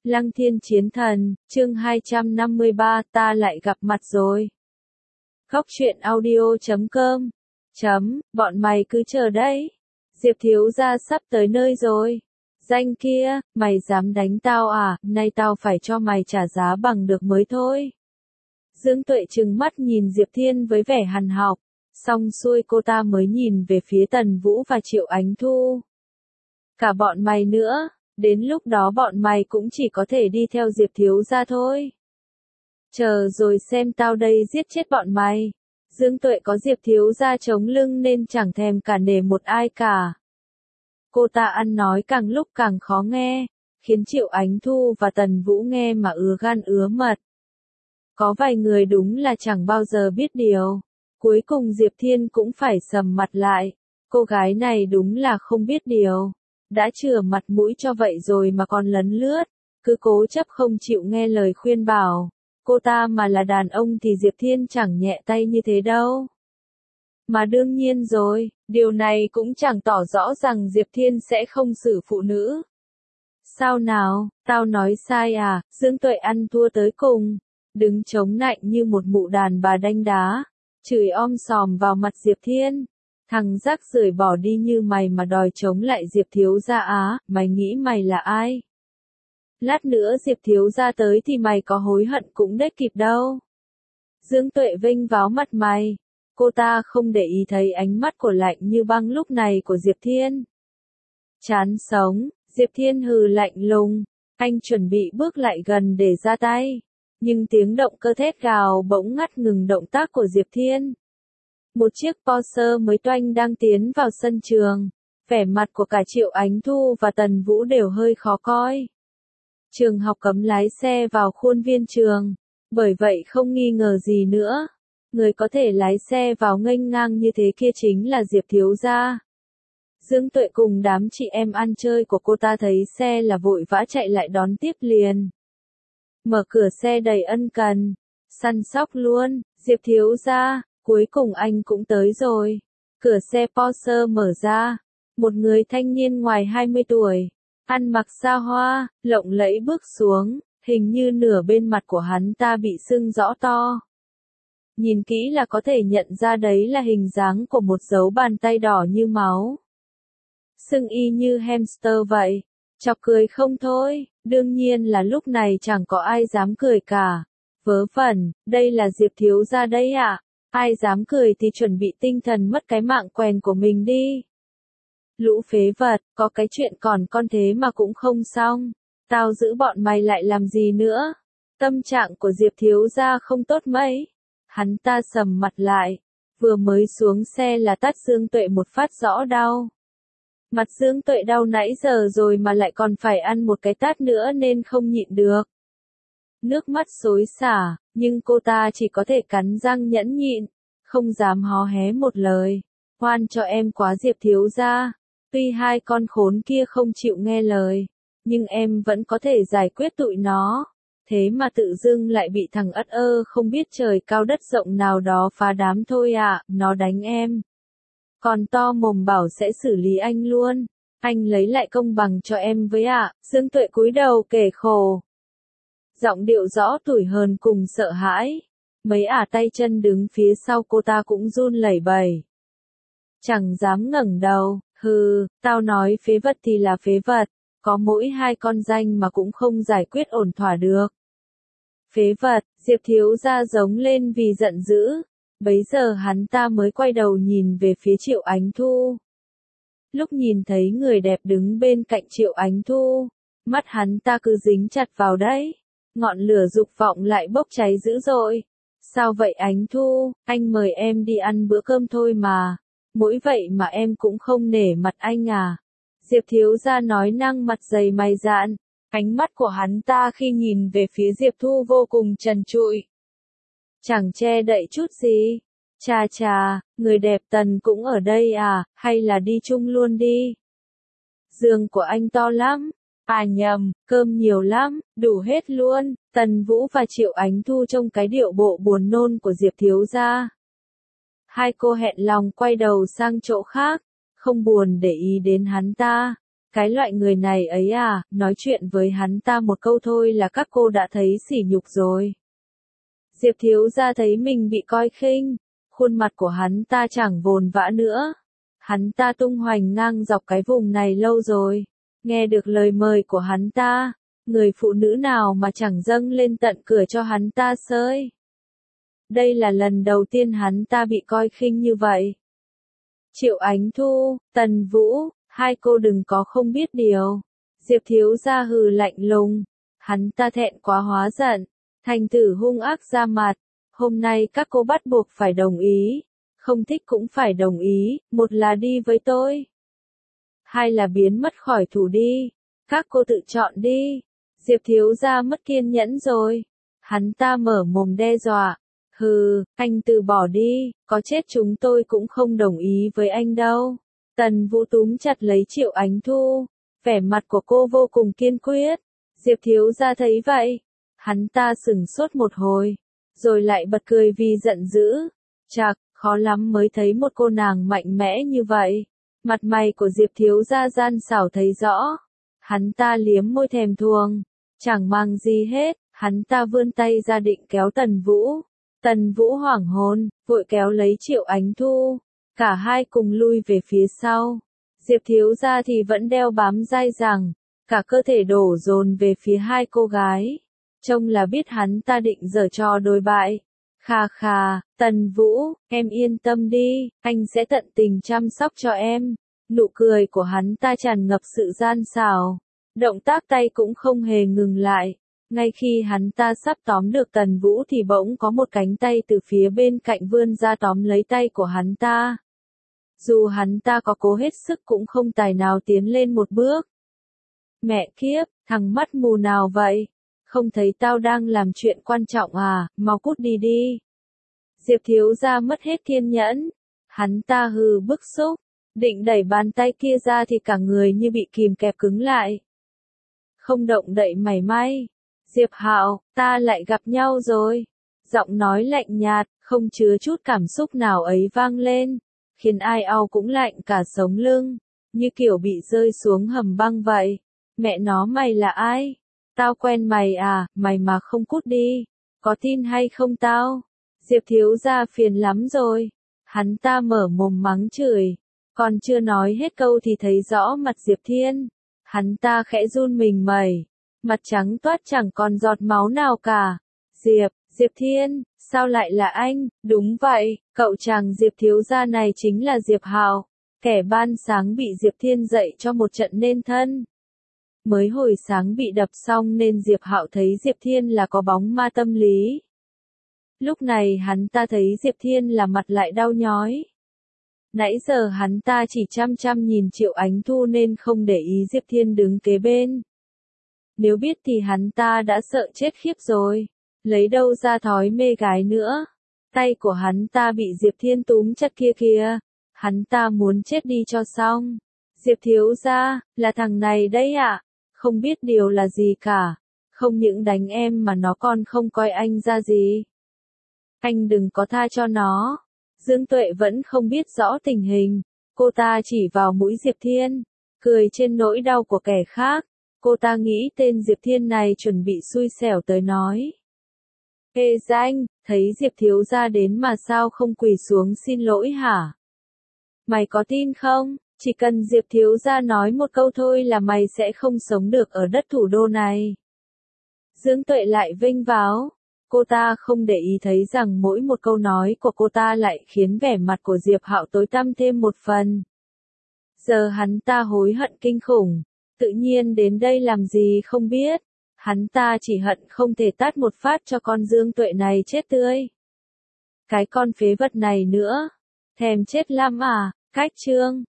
Lăng Thiên Chiến Thần, chương 253, ta lại gặp mặt rồi. Góc truyện audio.com. Bọn mày cứ chờ đấy. Diệp thiếu gia sắp tới nơi rồi. Danh kia, mày dám đánh tao à, nay tao phải cho mày trả giá bằng được mới thôi. Dương Tuệ trừng mắt nhìn Diệp Thiên với vẻ hằn học, xong xuôi cô ta mới nhìn về phía Tần Vũ và Triệu Ánh Thu. Cả bọn mày nữa, đến lúc đó bọn mày cũng chỉ có thể đi theo Diệp thiếu gia thôi. Chờ rồi xem tao đây giết chết bọn mày. Dương Tuệ có Diệp thiếu gia chống lưng nên chẳng thèm cả nể một ai cả. Cô ta ăn nói càng lúc càng khó nghe, khiến Triệu Ánh Thu và Tần Vũ nghe mà ứa gan ứa mật. Có vài người đúng là chẳng bao giờ biết điều. Cuối cùng Diệp Thiên cũng phải sầm mặt lại. Cô gái này đúng là không biết điều. Đã chừa mặt mũi cho vậy rồi mà còn lấn lướt, cứ cố chấp không chịu nghe lời khuyên bảo. Cô ta mà là đàn ông thì Diệp Thiên chẳng nhẹ tay như thế đâu. Mà đương nhiên rồi, điều này cũng chẳng tỏ rõ rằng Diệp Thiên sẽ không xử phụ nữ. Sao nào, tao nói sai à, Dương Tuệ ăn thua tới cùng, đứng chống nạnh như một mụ đàn bà đanh đá, chửi om sòm vào mặt Diệp Thiên. Thằng rác rưởi bỏ đi như mày mà đòi chống lại Diệp thiếu gia á, mày nghĩ mày là ai? Lát nữa Diệp thiếu gia tới thì mày có hối hận cũng đếch kịp đâu. Dương Tuệ vênh váo mặt mày. Cô ta không để ý thấy ánh mắt của lạnh như băng lúc này của Diệp Thiên. Chán sống, Diệp Thiên hừ lạnh lùng. Anh chuẩn bị bước lại gần để ra tay. Nhưng tiếng động cơ thét gào bỗng ngắt ngừng động tác của Diệp Thiên. Một chiếc Porsche mới toanh đang tiến vào sân trường. Vẻ mặt của cả Triệu Ánh Thu và Tần Vũ đều hơi khó coi. Trường học cấm lái xe vào khuôn viên trường. Bởi vậy không nghi ngờ gì nữa. Người có thể lái xe vào nghênh ngang như thế kia chính là Diệp thiếu gia. Dương Tuệ cùng đám chị em ăn chơi của cô ta thấy xe là vội vã chạy lại đón tiếp liền. Mở cửa xe đầy ân cần. Săn sóc luôn, Diệp thiếu gia. Cuối cùng anh cũng tới rồi. Cửa xe Porsche mở ra. Một người thanh niên ngoài 20 tuổi. Ăn mặc xa hoa, lộng lẫy bước xuống. Hình như nửa bên mặt của hắn ta bị sưng rõ to. Nhìn kỹ là có thể nhận ra đấy là hình dáng của một dấu bàn tay đỏ như máu. Sưng y như hamster vậy. Chọc cười không thôi. Đương nhiên là lúc này chẳng có ai dám cười cả. Vớ vẩn, đây là Diệp thiếu gia đây ạ. Ai dám cười thì chuẩn bị tinh thần mất cái mạng quèn của mình đi. Lũ phế vật, có cái chuyện còn con thế mà cũng không xong. Tao giữ bọn mày lại làm gì nữa? Tâm trạng của Diệp thiếu gia không tốt mấy. Hắn ta sầm mặt lại. Vừa mới xuống xe là tát Dương Tuệ một phát rõ đau. Mặt Dương Tuệ đau nãy giờ rồi mà lại còn phải ăn một cái tát nữa nên không nhịn được. Nước mắt xối xả, nhưng cô ta chỉ có thể cắn răng nhẫn nhịn, không dám hó hé một lời. Hoan cho em quá Diệp thiếu gia. Tuy hai con khốn kia không chịu nghe lời, nhưng em vẫn có thể giải quyết tụi nó. Thế mà tự dưng lại bị thằng ất ơ không biết trời cao đất rộng nào đó phá đám thôi ạ, nó đánh em. Còn to mồm bảo sẽ xử lý anh luôn. Anh lấy lại công bằng cho em với ạ. Dương Tuệ cúi đầu kể khổ. Giọng điệu rõ tủi hờn cùng sợ hãi. Mấy tay chân đứng phía sau cô ta cũng run lẩy bẩy. Chẳng dám ngẩng đầu. Hừ, tao nói phế vật thì là phế vật. Có mỗi hai con danh mà cũng không giải quyết ổn thỏa được. Phế vật, Diệp thiếu gia giống lên vì giận dữ. Bấy giờ hắn ta mới quay đầu nhìn về phía Triệu Ánh Thu. Lúc nhìn thấy người đẹp đứng bên cạnh Triệu Ánh Thu, mắt hắn ta cứ dính chặt vào đấy. Ngọn lửa dục vọng lại bốc cháy dữ dội. Sao vậy Ánh Thu, anh mời em đi ăn bữa cơm thôi mà. Mỗi vậy mà em cũng không nể mặt anh à. Diệp thiếu gia nói năng mặt dày mày dạn. Ánh mắt của hắn ta khi nhìn về phía Diệp Thu vô cùng trần trụi. Chẳng che đậy chút gì. Chà chà, người đẹp Tần cũng ở đây à, hay là đi chung luôn đi. Giường của anh to lắm. À nhầm, cơm nhiều lắm, đủ hết luôn. Tần Vũ và Triệu Ánh Thu trông cái điệu bộ buồn nôn của Diệp thiếu gia. Hai cô hẹn lòng quay đầu sang chỗ khác, không buồn để ý đến hắn ta. Cái loại người này ấy à, nói chuyện với hắn ta một câu thôi là các cô đã thấy sỉ nhục rồi. Diệp thiếu gia thấy mình bị coi khinh, khuôn mặt của hắn ta chẳng vồn vã nữa. Hắn ta tung hoành ngang dọc cái vùng này lâu rồi, nghe được lời mời của hắn ta, người phụ nữ nào mà chẳng dâng lên tận cửa cho hắn ta xơi. Đây là lần đầu tiên hắn ta bị coi khinh như vậy. Triệu Ánh Thu, Tần Vũ, hai cô đừng có không biết điều. Diệp thiếu gia hừ lạnh lùng, hắn ta thẹn quá hóa giận, thành thử hung ác ra mặt. Hôm nay các cô bắt buộc phải đồng ý, không thích cũng phải đồng ý, một là đi với tôi, hai là biến mất khỏi thủ đi. Các cô tự chọn đi. Diệp thiếu gia mất kiên nhẫn rồi. Hắn ta mở mồm đe dọa. Hừ, anh từ bỏ đi, có chết chúng tôi cũng không đồng ý với anh đâu. Tần Vũ túm chặt lấy Triệu Ánh Thu, vẻ mặt của cô vô cùng kiên quyết. Diệp thiếu gia thấy vậy, hắn ta sửng sốt một hồi, rồi lại bật cười vì giận dữ. Chạc, khó lắm mới thấy một cô nàng mạnh mẽ như vậy. Mặt mày của Diệp thiếu gia gian xảo thấy rõ. Hắn ta liếm môi thèm thuồng, chẳng mang gì hết, hắn ta vươn tay ra định kéo Tần Vũ. Tần Vũ hoảng hồn, vội kéo lấy Triệu Ánh Thu, cả hai cùng lui về phía sau. Diệp thiếu gia thì vẫn đeo bám dai dẳng, cả cơ thể đổ dồn về phía hai cô gái. Trông là biết hắn ta định giở trò đồi bại. Khà khà, Tần Vũ, em yên tâm đi, anh sẽ tận tình chăm sóc cho em. Nụ cười của hắn ta tràn ngập sự gian xảo, động tác tay cũng không hề ngừng lại. Ngay khi hắn ta sắp tóm được Tần Vũ thì bỗng có một cánh tay từ phía bên cạnh vươn ra tóm lấy tay của hắn ta. Dù hắn ta có cố hết sức cũng không tài nào tiến lên một bước. Mẹ kiếp, thằng mắt mù nào vậy? Không thấy tao đang làm chuyện quan trọng à, mau cút đi đi. Diệp thiếu gia mất hết kiên nhẫn. Hắn ta hừ bức xúc, định đẩy bàn tay kia ra thì cả người như bị kìm kẹp cứng lại. Không động đậy mảy may. Diệp Hạo, ta lại gặp nhau rồi. Giọng nói lạnh nhạt, không chứa chút cảm xúc nào ấy vang lên, khiến ai au cũng lạnh cả sống lưng, như kiểu bị rơi xuống hầm băng vậy. Mẹ nó mày là ai? Tao quen mày à, mày mà không cút đi, có tin hay không tao? Diệp thiếu gia phiền lắm rồi. Hắn ta mở mồm mắng chửi, còn chưa nói hết câu thì thấy rõ mặt Diệp Thiên. Hắn ta khẽ run mình mẩy, mặt trắng toát chẳng còn giọt máu nào cả. Diệp Thiên, sao lại là anh? Đúng vậy, cậu chàng Diệp thiếu gia này chính là Diệp Hạo, kẻ ban sáng bị Diệp Thiên dạy cho một trận nên thân. Mới hồi sáng bị đập xong nên Diệp Hạo thấy Diệp Thiên là có bóng ma tâm lý. Lúc này hắn ta thấy Diệp Thiên là mặt lại đau nhói. Nãy giờ hắn ta chỉ chăm chăm nhìn Triệu Ánh Thu nên không để ý Diệp Thiên đứng kế bên. Nếu biết thì hắn ta đã sợ chết khiếp rồi, lấy đâu ra thói mê gái nữa. Tay của hắn ta bị Diệp Thiên túm chặt kia kìa, hắn ta muốn chết đi cho xong. Diệp thiếu gia, là thằng này đấy ạ, không biết điều là gì cả, không những đánh em mà nó còn không coi anh ra gì. Anh đừng có tha cho nó. Dương Tuệ vẫn không biết rõ tình hình, cô ta chỉ vào mũi Diệp Thiên, cười trên nỗi đau của kẻ khác. Cô ta nghĩ tên Diệp Thiên này chuẩn bị xui xẻo tới nói. Ê danh, thấy Diệp thiếu gia đến mà sao không quỳ xuống xin lỗi hả? Mày có tin không? Chỉ cần Diệp thiếu gia nói một câu thôi là mày sẽ không sống được ở đất thủ đô này. Dương Tuệ lại vênh váo. Cô ta không để ý thấy rằng mỗi một câu nói của cô ta lại khiến vẻ mặt của Diệp Hạo tối tăm thêm một phần. Giờ hắn ta hối hận kinh khủng. Tự nhiên đến đây làm gì không biết. Hắn ta chỉ hận không thể tát một phát cho con Dương Tuệ này chết tươi. Cái con phế vật này nữa. Thèm chết lắm à, cách chương.